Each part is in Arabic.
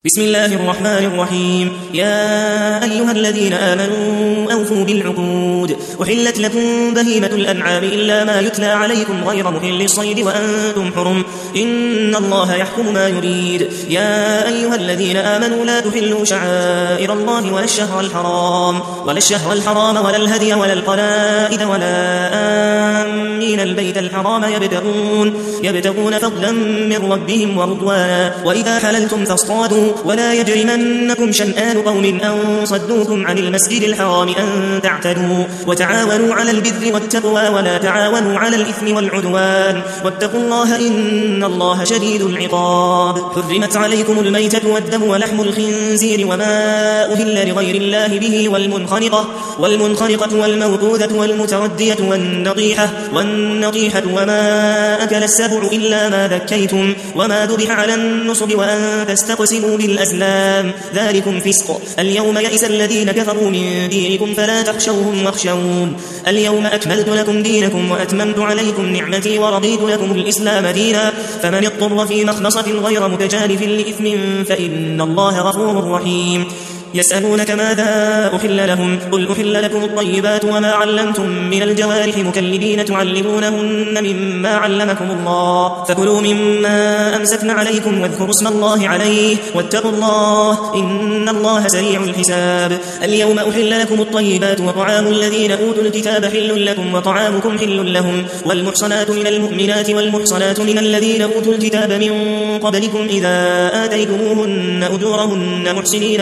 بسم الله الرحمن الرحيم. يا أيها الذين آمنوا أوفوا بالعقود. أحلت لكم بهيمة الأنعام إلا ما يتلى عليكم غير محل الصيد وأنتم حرم، إن الله يحكم ما يريد. يا أيها الذين آمنوا لا تحلوا شعائر الله ولا الشهر الحرام ولا الهدي ولا القلائد ولا آمين البيت الحرام يبتغون فضلا من ربهم ورضوانا، وإذا حللتم فاصطادوا، ولا يجرمنكم شنآن قوم أن صدوكم عن المسجد الحرام أن تعتدوا، وتعاونوا على البر والتقوى ولا تعاونوا على الإثم والعدوان، واتقوا الله إن الله شديد العقاب. حرمت عليكم الميتة والدم ولحم الخنزير وما أهل لغير الله به والمنخنقة والموقوذة والمتردية والنطيحة وما أكل السبع إلا ما ذكيتم وما ذبح على النصب وأن تستقسموا بالأزلام، ذلكم فسق. اليوم يئس الذين كفروا من دينكم فلا تخشوهم واخشون. اليوم أكملت لكم دينكم وأتممت عليكم نعمتي ورضيت لكم الإسلام دينا، فمن اضطر في مخمصة غير متجانف لإثم فإن الله غفور رحيم. يسألونك ماذا أحل لهم، قل أحل لكم الطيبات وما علمتم من الجوارح مكلبين تعلمونهن مما علمكم الله، فكلوا مما أمسكن عليكم واذكروا اسم الله عليه واتقوا الله إن الله سريع الحساب. اليوم أحل لكم الطيبات وطعام الذين أوتوا الكتاب حل لكم وطعامكم حل لهم، والمحصنات من المؤمنات والمحصنات من الذين أوتوا الكتاب من قبلكم إذا آتيتموهن أجورهن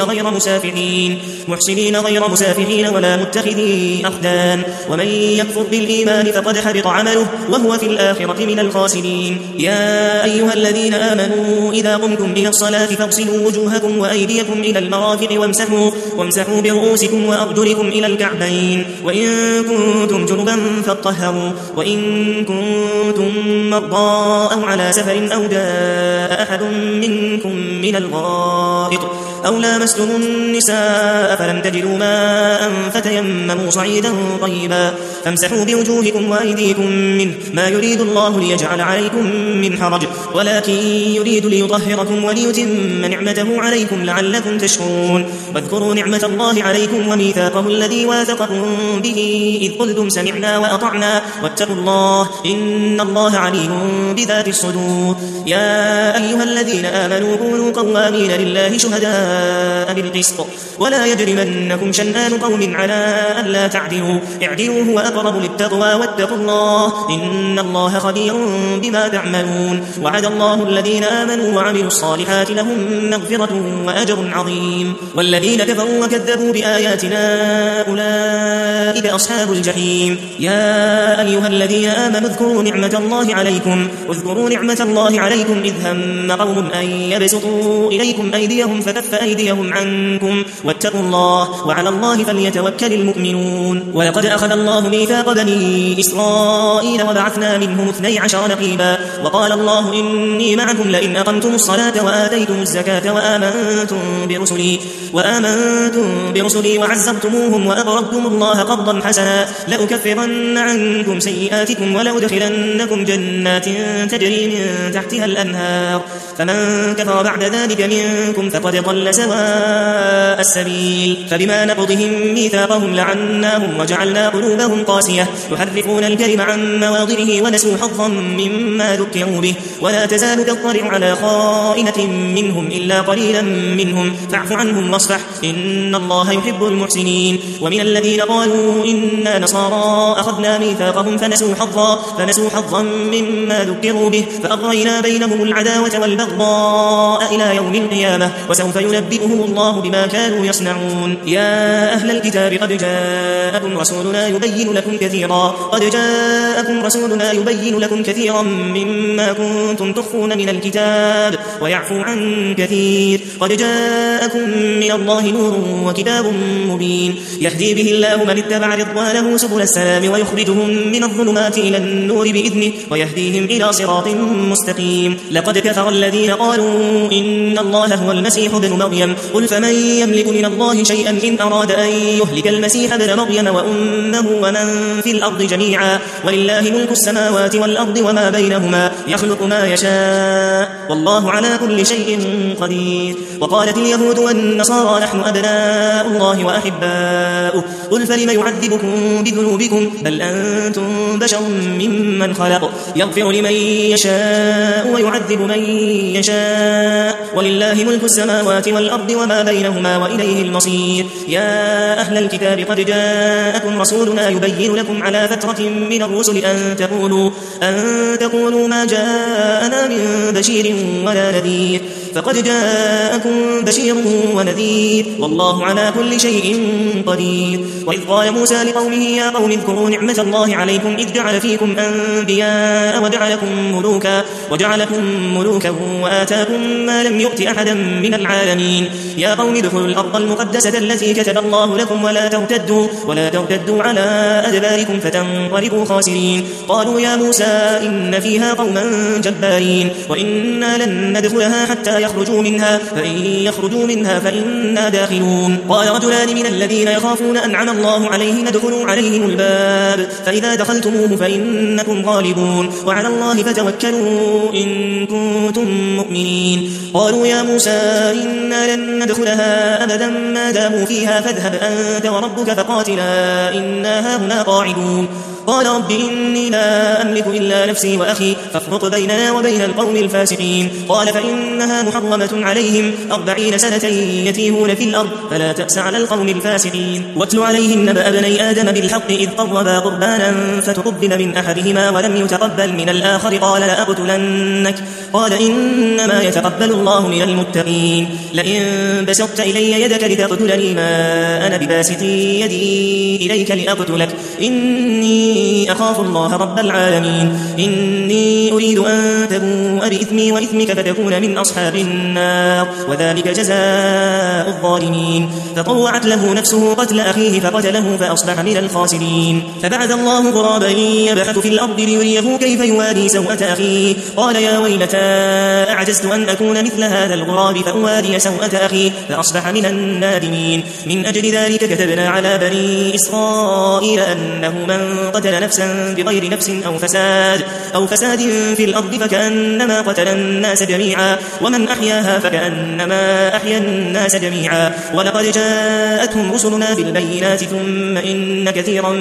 محسنين غير مسافحين ولا متخذي أخدان، ومن يكفر بالإيمان فقد حبط عمله وهو في الآخرة من الخاسرين. يا أيها الذين آمنوا إذا قمتم إلى الصلاة فاغسلوا وجوهكم وأيديكم إلى المرافق وامسحوا برؤوسكم وأرجلكم إلى الكعبين، وإن كنتم جنبا فاطهروا، وإن كنتم مرضى أو على سفر أو جاء أحد منكم من الغائط أو لامستم النساء فلم تجدوا ماء فتيمموا صعيدا طيبا فامسحوا بوجوهكم وأيديكم منه، ما يريد الله ليجعل عليكم من حرج ولكن يريد ليطهركم وليتم نعمته عليكم لعلكم تشكرون. واذكروا نعمة الله عليكم وميثاقه الذي واثقكم به إذ قلتم سمعنا وأطعنا واتقوا الله إن الله عليم بذات الصدور. يا أيها الذين آمنوا كونوا قوامين لله شهداء بالقسط ولا يجرمنكم شنآن قوم على ألا تعدلوا، اعدلوا هو أقرب للتقوى واتقوا الله إن الله خبير بما تعملون. وعد الله الذين آمنوا وعملوا الصالحات لهم مغفرة وأجر عظيم، والذين كفروا وكذبوا بآياتنا أولئك أصحاب الجحيم. يا أيها الذين آمنوا اذكروا نعمة الله عليكم إذ هم قوم أن يبسطوا إليكم أيديهم فكف أيديهم عنكم واتقوا الله وعلى الله فليتوكل المؤمنون. ولقد أخذ الله ميثاق بني إسرائيل وبعثنا منهم 12 نقيبا، وقال الله إني معكم لئن أقمتم الصلاة وآتيتم الزكاة وآمنتم برسلي وعزرتموهم وأقرضتم الله قرضا حسنا لأكفرن عنكم سيئاتكم ولأدخلنكم جنات تجري من تحتها الأنهار، فمن كفر بعد ذلك منكم فقد ضل سواء السبيل. فبما نقضهم ميثاقهم لعناهم وجعلنا قلوبهم قاسية يحرفون الكلم عن مواضعه ونسوا حظا مما ذكروا به، ولا تزال تطلع على خائنة منهم إلا قليلا منهم فاعف عنهم واصفح إن الله يحب المحسنين. ومن الذين قالوا إنا نصارى أخذنا ميثاقهم فنسوا حظا مما ذكروا به فأغرينا بينهم العداوة والبغضاء إلى يوم القيامة وسوف ينبئهم الله بما كانوا يصنعون. يا أهل الكتاب قد جاءكم رسولنا يبين لكم كثيرا مما كنتم تخفون من الكتاب ويعفو عن كثير، قد جاءكم من الله نور وكتاب مبين يهدي به الله من اتبع رضوانه سبل السلام ويخرجهم من الظلمات إلى النور بإذنه ويهديهم إلى صراط مستقيم. لقد كفر الذين قالوا إن الله هو المسيح ابن مريم، قل فمن يملك من الله شيئا إن أراد أن يهلك المسيح ابن مريم وأمه ومن في الأرض جميعا ولله ملك السماوات والأرض وما بينهما يخلق ما يشاء والله على كل شيء قدير. وقالت اليهود والنصارى نحن أبناء الله وأحباؤه قل فلم يعذبكم بذنوبكم بل أنتم بشر ممن خلق يغفر لمن يشاء ويعذب من يشاء ولله ملك السماوات والأرض وما بينهما وإليه المصير. يا أهل الكتاب قد جاءكم رسولنا يبين لكم على فترة من الرسل أن تقولوا ما جاءنا من بشير ولا نذير فقد جاءكم بشير ونذير والله على كل شيء قدير. وإذ قال موسى لقومه يا قوم اذكروا نعمة الله عليكم إذ جعل فيكم أنبياء وجعلكم ملوكا وآتاكم ما لم يؤت أحدا من العالمين. يا قوم ادخلوا الأرض المقدسة التي كتب الله لكم ولا ترتدوا على أدباركم فتنقلبوا خاسرين. قالوا يا موسى إن فيها قوما جبارين وإنا لن ندخلها حتى يخرجوا منها فإن يخرجوا منها فإنا داخلون. قال رجلان من الذين يخافون أنعم الله عليهم ادخلوا عليهم الباب فإذا دخلتموه فإنكم غالبون وعلى الله فتوكلوا إن كنتم مؤمنين. قالوا يا موسى إنا لن ندخلها أبدا ما داموا فيها فاذهب أنت وربك فقاتلا إنا هاهنا قاعدون. قال رب إني لا أملك إلا نفسي وأخي فافرق بيننا وبين القوم الفاسقين. قال فإنها محرمة عليهم 40 سنة يتيهون في الأرض فلا تأس على القوم الفاسقين. واتل عليهم نبأ ابني آدم بالحق إذ قربا قربانا فتقبل من أحدهما ولم يتقبل من الآخر قال لأقتلنك قال إنما يتقبل الله من المتقين. لئن بسطت إلي يدك لتقتلني ما أنا بباسط يدي إليك لأقتلك إني أخاف الله رب العالمين. إني أريد أن تبوء بإثمي وإثمك فتكون من أصحاب النار وذلك جزاء الظالمين. فطوعت له نفسه قتل أخيه فقتله فأصبح من الخاسرين. فبعث الله غرابا يبحث في الأرض ليريه كيف يواري سوءة أخيه قال يا ويلتى أعجزت أن أكون مثل هذا الغراب فأواري سوءة أخي فأصبح من النادمين. من أجل ذلك كتبنا على بني إسرائيل أنه من قتل نفسا بغير نفس أو فساد في الأرض فكأنما قتل الناس جميعا ومن أحياها فكأنما أحيا الناس جميعا. ولقد جاءتهم رسلنا بالبينات ثم إن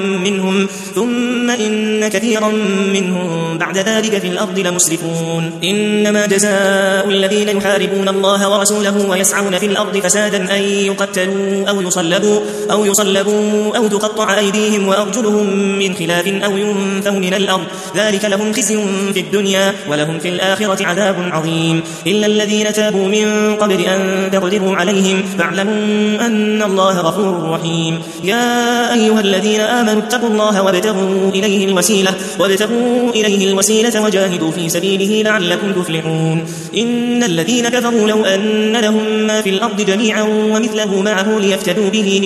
كثيرا منهم بعد ذلك في الأرض لمسرفون. إنما جزاء الذين يحاربون الله ورسوله ويسعون في الأرض فسادا أن يقتلوا أو يصلبوا أو تقطع أيديهم وأرجلهم من خلاف أو ينفوا من الأرض ذلك لهم خزي في الدنيا ولهم في الآخرة عذاب عظيم. إلا الذين تابوا من قبل أن تقدروا عليهم فاعلموا أن الله غفور رحيم. يا أيها الذين آمنوا اتقوا الله وابتغوا إليه الوسيلة وجاهدوا في سبيله لعلكم تفلحون. إن الذين كفروا لو أن لهم ما في الأرض جميعا ومثله معه ليفتدوا به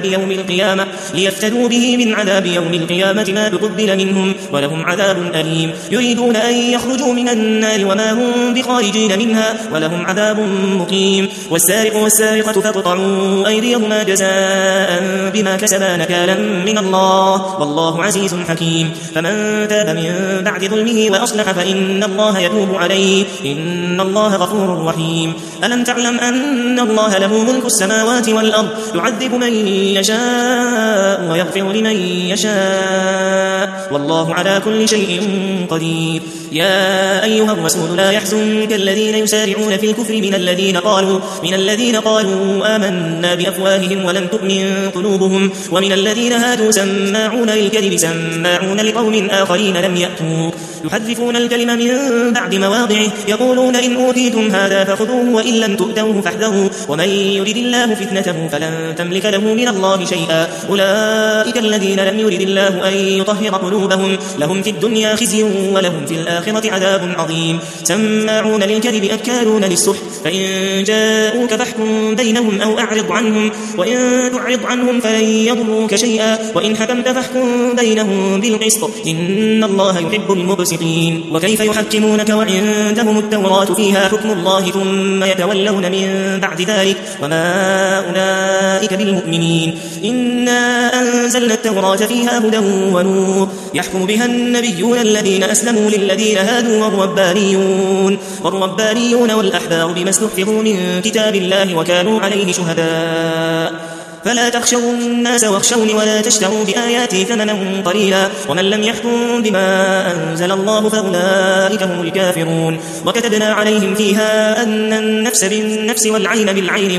من عذاب يوم القيامة ما تقبل منهم ولهم عذاب أليم. يريدون أن يخرجوا من النار وما هم بخارجين منها ولهم عذاب مقيم. والسارق والسارقة فاقطعوا أيديهما جزاء بما كسبا نكالا من الله والله عزيز حكيم. فمن تاب من بعد ظلمه وأصلح فإن الله يتوب عليه إن الله غفور رحيم. ألم تعلم أن الله له ملك السماوات والأرض يعذب من يشاء ويغفر لمن يشاء والله على كل شيء قدير. يا أيها الرسول لا يحزنك الذين يسارعون في الكفر من الذين قالوا آمنا بأفواههم ولم تؤمن قلوبهم ومن الذين هادوا سماعون للكذب سماعون لقوم آخرين لم يأتوك يحرفون الكلم من بعد مواضعه يقولون إن أوتيتم هذا فخذوه وإن لم تؤتوه فاحذروا ومن يرد الله فتنته فلن تملك له من الله شيئا. أولئك الذين لم يرد الله أن يطهر قلوبهم لهم في الدنيا خزي ولهم في الآخرة عذاب عظيم. سماعون للكذب أكالون للسحت فإن جاءوك فاحكم بينهم أو أعرض عنهم وإن تعرض عنهم فلن يضروك شيئا وإن حكمت فاحكم بينهم بالقسط إن الله يحب المقسطين. الفاسقين. وكيف يحكمونك وعندهم التوراة فيها حكم الله ثم يتولون من بعد ذلك وما أولئك بالمؤمنين. إنا أنزلنا التوراة فيها هدى ونور يحكم بها النبيون الذين أسلموا للذين هادوا والربانيون والأحبار بما استحفظوا من كتاب الله وكانوا عليه شهداء. فلا تخشوا الناس واخشوني ولا تشتروا بآياتي ثمنا قليلا ومن لم يحكم بما أنزل الله فأولئك هم الكافرون. وكتبنا عليهم فيها أن النفس بالنفس والعين بالعين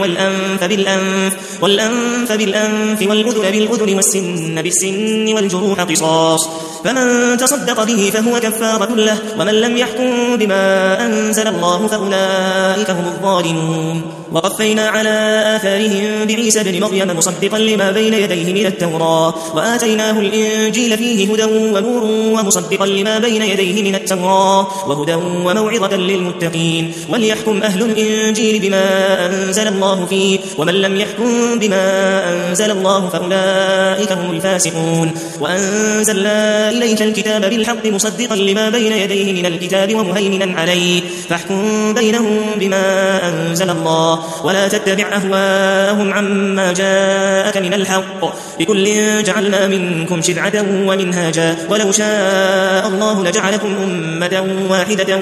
والأنف بالأنف والأذن بالأذن والسن بالسن والجروح قصاص فمن تصدق به فهو كفارة له ومن لم يحكم بما أنزل الله فأولئك هم الظالمون. وقفينا على آثارهم بعيسى بن مريم مصدقا لما بين يديه من التوراة وآتيناه الإنجيل فيه هدى ونور ومصدقا لما بين يديه من التوراة وهدى وموعظة للمتقين. وليحكم أهل الإنجيل بما أنزل الله فيه ومن لم يحكم بما أنزل الله فأولئك هم الفاسقون. وأنزلنا إليك الكتاب بالحق مصدقا لما بين يديه من الكتاب ومهيمنا عليه فاحكم بينهم بما أنزل الله ولا تتبع أهواءهم عما جاءك من الحق لكل جعلنا منكم شرعة ومنهاجا ولو شاء الله لجعلكم أمة واحدة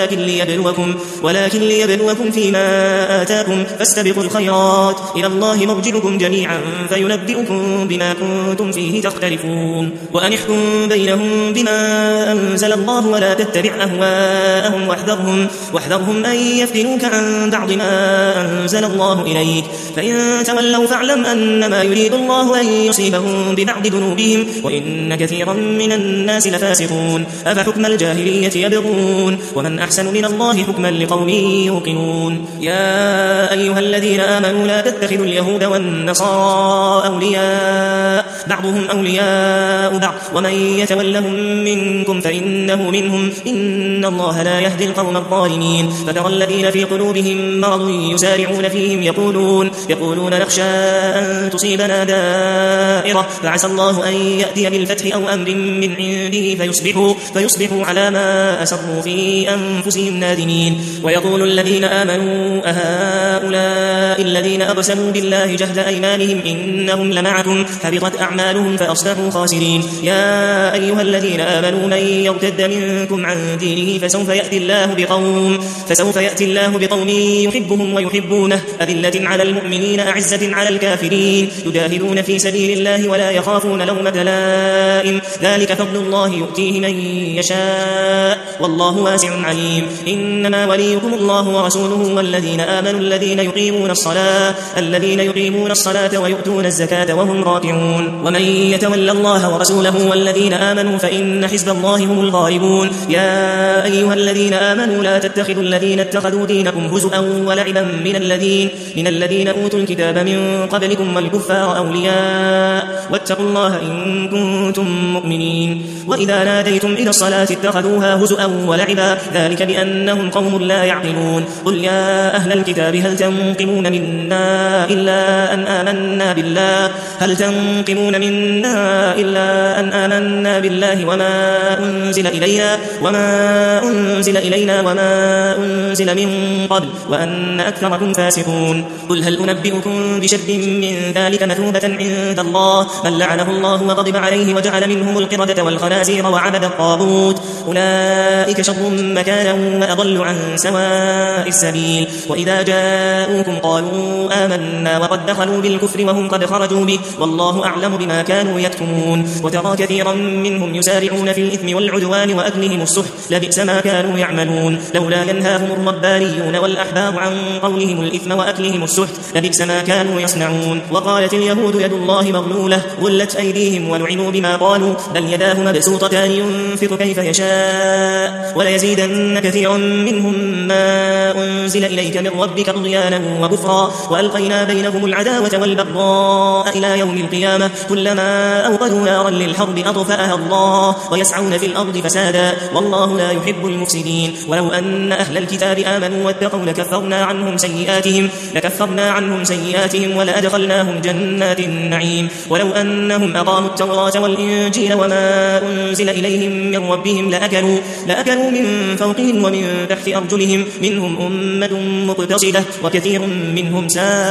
ولكن ليبلوكم فيما آتاكم فاستبقوا الخيرات إلى الله مرجعكم جميعا فينبئكم بما كنتم فيه تختلفون. وأن احكم بينهم بما أنزل الله ولا تتبع أهواءهم واحذرهم أن يفتنوك عن بعض ما أنزل الله إليك فإن تولوا فاعلم أنما يريد الله أن يصيبهم ببعض ذنوبهم وإن كثيرا من الناس لفاسقون. أفحكم الجاهلية يبغون ومن أحسن من الله حكما لقوم يوقنون. يا أيها الذين آمنوا لا تتخذوا اليهود والنصارى أولياء بعضهم أولياء بعض ومن يتولهم منكم فإنه منهم إن الله لا يهدي القوم الظالمين. فترى الذين في قلوبهم مرض يسارعون فيهم يقولون نخشى أن تصيبنا دائرة فعسى الله أن يأتي بالفتح أو أمر من عنده فيصبحوا على ما أسروا في أنفسهم نادمين. ويقول الذين آمنوا أهؤلاء الذين أقسموا بالله جهد أيمانهم إنهم لمعكم حبطت أعمالهم فأصبحوا خاسرين. يا أيها الذين آمنوا من يرتد منكم عن دينه فسوف يأتي الله بقوم يحبهم ويحبونه أذلة على المؤمنين أعزة على الكافرين يجاهدون في سبيل الله ولا يخافون لومة لائم ذلك فضل الله يؤتيه من يشاء والله واسع عليم. إنما وليكم الله ورسوله والذين آمنوا الذين يقيمون الصلاة ويؤتون الزكاة وهم راكعون. ومن يتول الله ورسوله والذين آمنوا فإن حزب الله هم الغالبون. يا أيها الذين آمنوا لا تتخذوا الذين اتخذوا دينكم هزؤا ولعبا من الذين أوتوا الكتاب من قبلكم والكفار أولياء واتقوا الله إن كنتم مؤمنين. وإذا ناديتم إلى الصلاة اتخذوها هزؤا ولعبا ذلك بأنهم قوم لا يعقلون. قل يا أهل الكتاب هل تنقمون منا إلا أن آمنا بالله وما أنزل إلينا وما أنزل من قبل وأن أكثركم فاسقون. قل هل أنبئكم بشر من ذلك مثوبة عند الله من لعنه الله وغضب عليه وجعل منهم القردة والخنازير وعبد الطاغوت أولئك شر مكانا وأضل عن سواء السبيل. وإذا جاءوكم قالوا آمنا وقد دخلوا بالكفر وهم قد خرجوا به والله أعلم بما كانوا يكتمون. وترى كثيرا منهم يسارعون في الإثم والعدوان وأكلهم السحت لبئس ما كانوا يعملون. لولا ينهاهم الربانيون والأحبار عن قولهم الإثم وأكلهم السحت لبئس ما كانوا يصنعون. وقالت اليهود يد الله مغلولة غلت أيديهم ولعنوا بما قالوا بل يداه مبسوطتان ينفق كيف يشاء وليزيدن كثيرا منهم ما أنزل إليك من ربك طغيانا وكفرا كفورا وألقينا بينهم العداوة والبغضاء إلى يوم القيامة كلما أوقدوا نارا للحرب أطفأها الله ويسعون في الأرض فسادا والله لا يحب المفسدين ولو أن أهل الكتاب آمنوا واتقوا لكفرنا عنهم سيئاتهم ولأدخلناهم جنات النعيم ولو أنهم أقاموا التوراة والإنجيل وما أنزل إليهم من ربهم لأكلوا من فوقهم ومن تحت أرجلهم منهم أمة مقتصدة وكثير منهم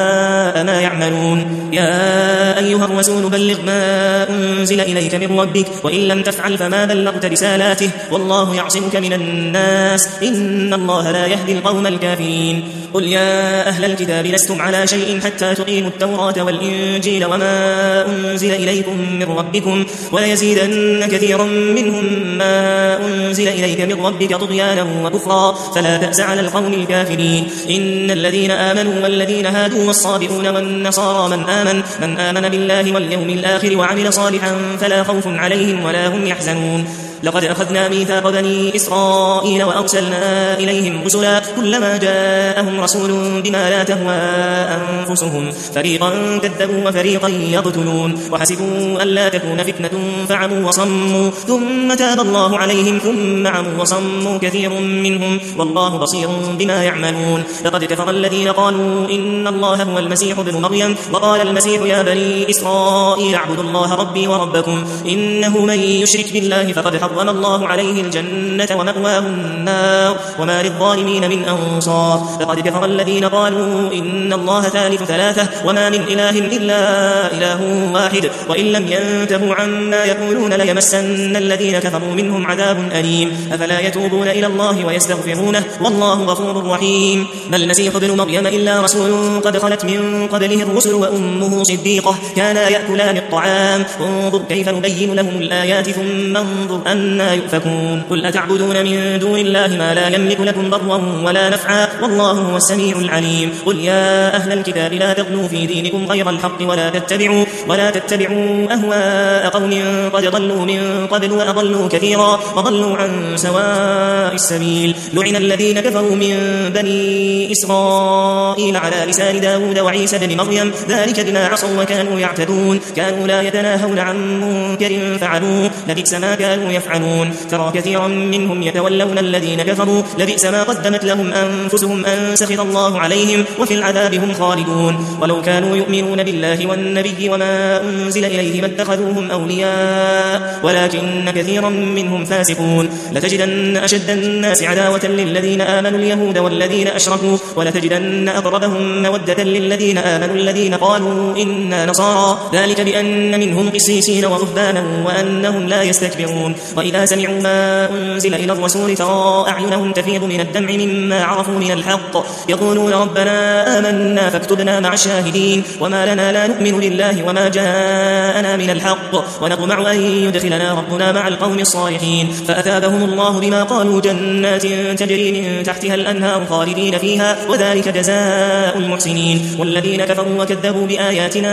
ساء ما يعملون يا أيها الرسول بلغ ما أنزل إليك من ربك وإن لم تفعل فما بلغت رسالاته والله يعصمك من الناس إن الله لا يهدي القوم الكافرين قل يا أهل الكتاب لستم على شيء حتى تقيموا التوراة والإنجيل وما أنزل إليكم من ربكم وليزيدن كثيرا منهم ما أنزل إليك من ربك طغيانا وكفرا فلا تأس على القوم الكافرين إن الذين آمنوا والذين هادوا والصابئون والنصارى من آمن بالله واليوم الآخر وعمل صالحا فلا خوف عليهم ولا هم يحزنون لقد أخذنا ميثاق بني إسرائيل وأرسلنا إليهم رسلا كلما جاءهم رسول بما لا تهوى أنفسهم فريقا كذبوا وفريقا يقتلون وحسبوا ألا تكون فتنة فعموا وصموا ثم تاب الله عليهم ثم عموا وصموا كثير منهم والله بصير بما يعملون لقد كفر الذين قالوا إن الله هو المسيح ابن مريم وقال المسيح يا بني إسرائيل اعبدوا الله ربي وربكم إنه من يشرك بالله فقد حرم الله عليه الجنة ومأواه النار وما للظالمين من أنصار لقد كفر الذين قالوا إن الله ثالث ثلاثة وما من إله إلا إله واحد وإن لم ينتهوا عما يقولون ليمسن الذين كفروا منهم عذاب أليم أفلا يتوبون إلى الله ويستغفرونه والله غفور رحيم ما المسيح ابن مريم إلا رسول قد خلت من قبله الرسل وأمه صديقة كانا يأكلان الطعام انظر كيف نبين لهم الآيات ثم انظر أنا يؤفكون قل أتعبدون من دون الله ما لا يملك لكم ضرا ولا نفعا والله هو السميع العليم قل يا أهل الكتاب لا تغلوا في دينكم غير الحق ولا تتبعوا أهواء قوم قد ضلوا من قبل وأضلوا كثيرا وضلوا عن سواء السبيل لعن الذين كفروا من بني إسرائيل على لسان داود وعيسى بن مريم ذلك بما عصوا وكانوا يعتدون كانوا لا يتناهون عن منكر فعلوه لبئس ما كانوا يفعلون ترى كثيرا منهم يتولون الذين كفروا لبئس ما قدمت لهم أنفسهم أن سخط الله عليهم وفي العذاب هم خالدون ولو كانوا يؤمنون بالله والنبي وما أنزل إليه ما اتخذوهم أولياء ولكن كثيرا منهم فاسقون لتجدن أشد الناس عداوة للذين آمنوا اليهود والذين أشركوا ولتجدن أقربهم مودة للذين آمنوا الذين قالوا إنا نصارى ذلك بأن منهم قسيسين ورهبانا وأنهم لا يستكبرون وإذا سمعوا ما أنزل إلى الرسول ترى أعينهم تفيض من الدمع مما عرفوا من الحق يقولون ربنا آمنا فاكتبنا مع الشاهدين وما لنا لا نؤمن بالله وما جاءنا من الحق ونطمع أن يدخلنا ربنا مع القوم الصالحين فأثابهم الله بما قالوا جنات تجري من تحتها الأنهار خالدين فيها وذلك جزاء المحسنين والذين كفروا وكذبوا بآياتنا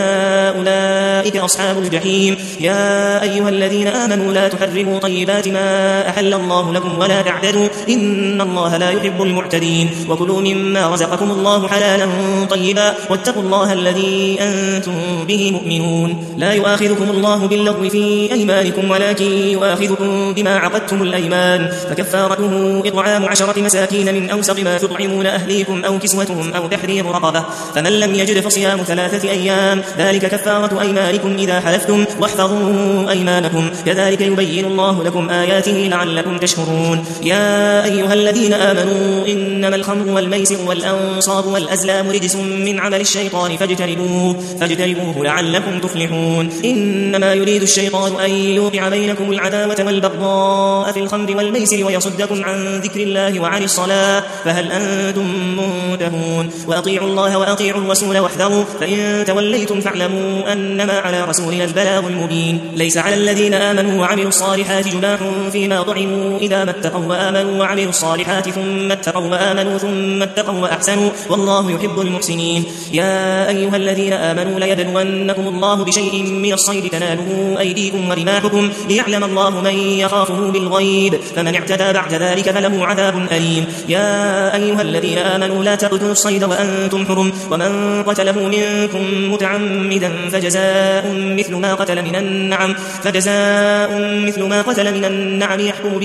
أولئك أصحاب الجحيم يا أيها الذين آمنوا لا تحرموا طيبات ما أحل الله لكم ولا تعتدوا إن الله لا يحب المعتدين وكلوا مما رزقكم الله حلالا طيبا واتقوا الله الذي أنتم به مؤمنون لا يؤاخذكم الله باللغو في أيمانكم ولكن يؤاخذكم بما عقدتم الأيمان فكفارته إطعام 10 مساكين من أوسط ما تطعمون أهليكم أو كسوتهم أو تحرير رقبة فمن لم يجد فصيام 3 أيام ذلك كفارة أيمانكم إذا حلفتم واحفظوا أيمانكم كذلك يبين الله لكم آياته لعلكم تشكرون يا أيها الذين آمنوا إنما الخمر والميسر والأنصاب والأزلام رجس من عمل الشيطان فاجتنبوه لعلكم تفلحون إنما يريد الشيطان أن يوقع بينكم العداوة والبغضاء في الخمر والميسر ويصدكم عن ذكر الله وعن الصلاة فهل أنتم منتهون وأطيعوا الله وأطيعوا الرسول واحذروا فإن توليتم فاعلموا أنما على رسولنا البلاغ المبين ليس على الذين آمنوا وعملوا الصالحات جناح فيما طعموا إذا ما اتقوا وآمنوا وعملوا الصالحات ثم اتقوا وآمنوا ثم اتقوا وأحسنوا والله يحب المحسنين. يا أيها الذين آمنوا ليبلونكم الله بشيء من الصيد تناله أيديكم ورماحكم ليعلم الله من يخافه بالغيب فمن اعتدى بعد ذلك فله عذاب أليم. يا أيها الذين آمنوا لا تقتلوا الصيد وأنتم حرم ومن قتله منكم متعمدا فجزاء مثل ما قتل من النعم يحكم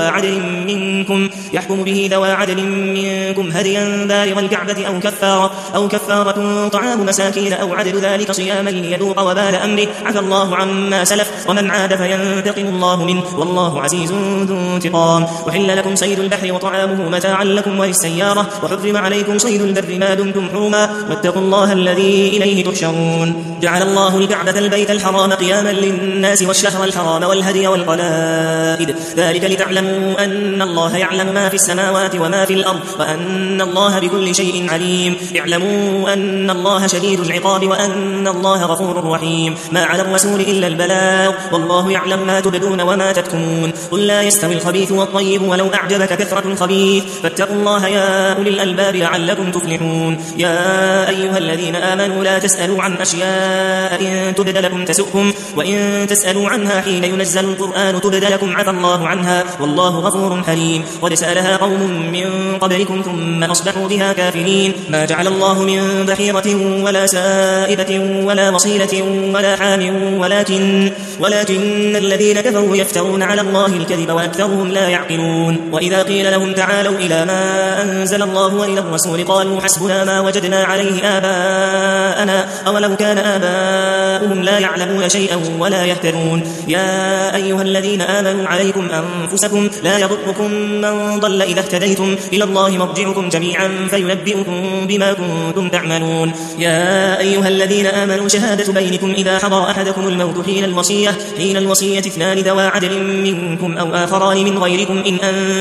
به ذوى عدل منكم هديا بالغ الكعبة أو كفارة طعام مساكين أو عدل ذلك صياما ليذوق وبال أمره عفى الله عما سلف ومن عاد فينتقم الله منه والله عزيز ذو انتقام. وحل لكم صيد البحر وطعامه متاعا لكم وللسيارة وحرم عليكم صيد البر ما دمتم حرما واتقوا الله الذي إليه تحشرون. جعل الله الكعبة البيت الحرام قياما للناس والشهر الحرام والهدي والقلائد ذلك لتعلموا أن الله يعلم ما في السماوات وما في الأرض وأن الله بكل شيء عليم. اعلموا أن الله شديد العقاب وأن الله غفور رحيم. ما على الرسول إلا البلاغ والله يعلم ما تبدون وما تكتمون. قل لا يستوي الخبيث والطيب ولو أعجبك كثرة الخبيث فاتقوا الله يا أولي الألباب لعلكم تفلحون. يا أيها الذين آمنوا لا تسألوا عن أشياء إن تبد لكم تسؤكم وإن تسألوا عنها حين ينزل القرآن تبد لكم عفى الله عنها والله غفور حليم. قد سألها قوم من قبلكم ثم أصبحوا بها كافرين. ما جعل الله من بحيرة ولا سائبة ولا وصيلة ولا حام ولكن الذين كفروا يفترون على الله الكذب وأكثرهم لا يعقلون. وإذا قيل لهم تعالوا إلى ما أنزل الله وإلى الرسول قالوا حسبنا ما وجدنا عليه آباءنا أولو كان آباؤهم لا يعلمون شيئا ولا يهتدون. يا أيها الذين آمنوا عليكم أنفسكم لا يضركم من ضل إذا اهتديتم إلى الله مرجعكم جميعا فينبئكم بما كنتم تعملون. يا أيها الذين آمنوا شهادة بينكم إذا حضر أحدكم الموت حين الوصية اثنان ذوى عدل منكم أو آخران من غيركم إن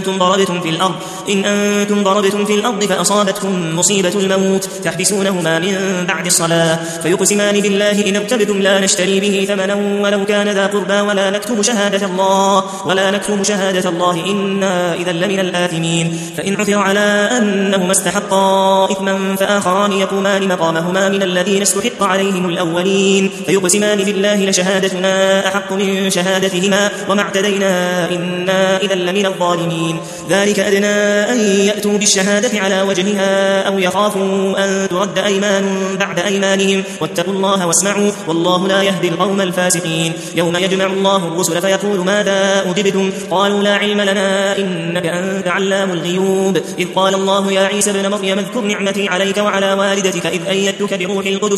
أنتم ضربتم في الأرض فأصابتكم مصيبة الموت تحبسونهما من بعد الصلاة فيقسمان بالله إن ارتبتم لا نشتري به ثمنا ولو كان ذا قربى ولا نكتم شهادة الله إنا إذا لمن الآثمين. فإن عثر على أنهما استحقا إثما فآخران يقومان مقامهما من الذين استحق عليهم الأولين فيقسمان بالله لشهادتنا أحق من شهادتهما وما اعتدينا إنا إذا لمن الظالمين. ذلك أدنى أن يأتوا بالشهادة على وجهها أو يخافوا أن ترد أيمان بعد أيمانهم واتقوا الله واسمعوا والله لا يهدي القوم الفاسقين. يوم يجمع الله الرسل فيقول ماذا أجبتم قالوا لا علم لنا إنك أنت علام الغيوب. إذ قال الله يا عيسى ابن مريم اذكر نعمتي عليك وعلى والدتك إذ أيدتك بروح القدس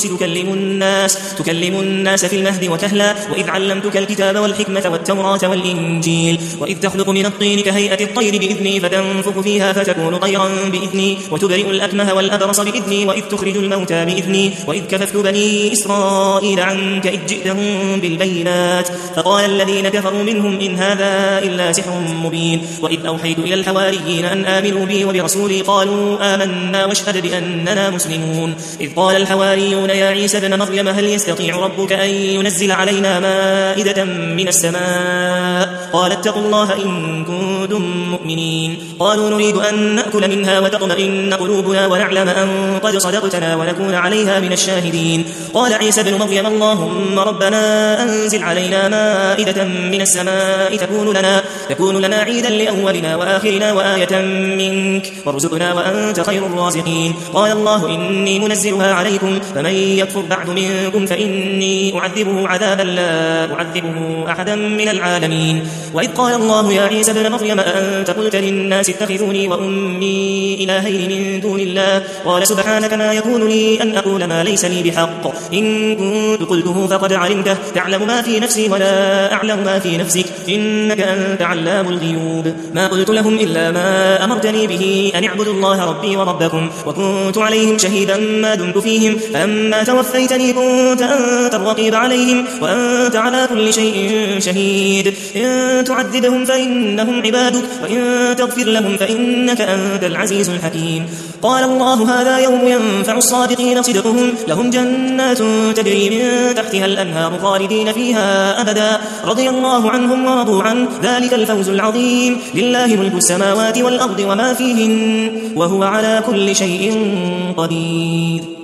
تكلم الناس في المهد وكهلا وإذ علمتك الكتاب والحكمة والتوراة والإنجيل وإذ تخلق من الطين كهيئة الطير بإذني فتنفخ فيها فتكون طيرا بإذني وتبرئ الأكمه والأبرص بإذني وإذ تخرج الموتى بإذني وإذ كففت بني إسرائيل عنك إذ جئتهم بالبينات فقال الذين كفروا منهم إن هذا إلا سحر مبين. وإذ أوحيت إلى الحواريين أن آمنوا بي وبرسولي قالوا آمنا واشهد بأننا مسلمون. إذ قال الحواريون يا عيسى ابن مريم هل يستطيع ربك أن ينزل علينا مائدة من السماء قال اتقوا الله إن كنتم مؤمنين. قالوا نريد أن نأكل منها وتطمئن قلوبنا ونعلم أن قد صدقتنا ونكون عليها من الشاهدين. قال عيسى ابن مريم اللهم ربنا أنزل علينا مائدة من السماء تكون لنا عيدا لأولنا وآخرنا وآية منك وارزقنا وأنت خير الرازقين. قال الله إني منزلها عليكم فمن يكفر بعد منكم فإني أعذبه عذابا لا أعذبه أحدا من العالمين. وإذ قال الله يا عيسى ابن مريم أنت قلت للناس اتخذوني وأمي إلهين من دون الله قال سبحانك ما يكون لي أن أقول ما ليس لي بحق إن كنت قلته فقد علمته تعلم ما في نفسي ولا أعلم ما في نفسك إنك أنت علام الغيوب. ما قلت لهم إلا ما أمرتني به أن اعبدوا الله ربي وربكم وكنت عليهم شهيدا ما دمت فيهم فلما توفيتني كنت أنت الرقيب عليهم وأنت على كل شيء شهيد. إن إن تعذبهم فإنهم عبادك وإن تغفر لهم فإنك أنت العزيز الحكيم. قال الله هذا يوم ينفع الصادقين صدقهم لهم جنات تجري من تحتها الأنهار خالدين فيها أبدا رضي الله عنهم ورضوا عنه ذلك الفوز العظيم. لله ملك السماوات والأرض وما فيهن وهو على كل شيء قدير.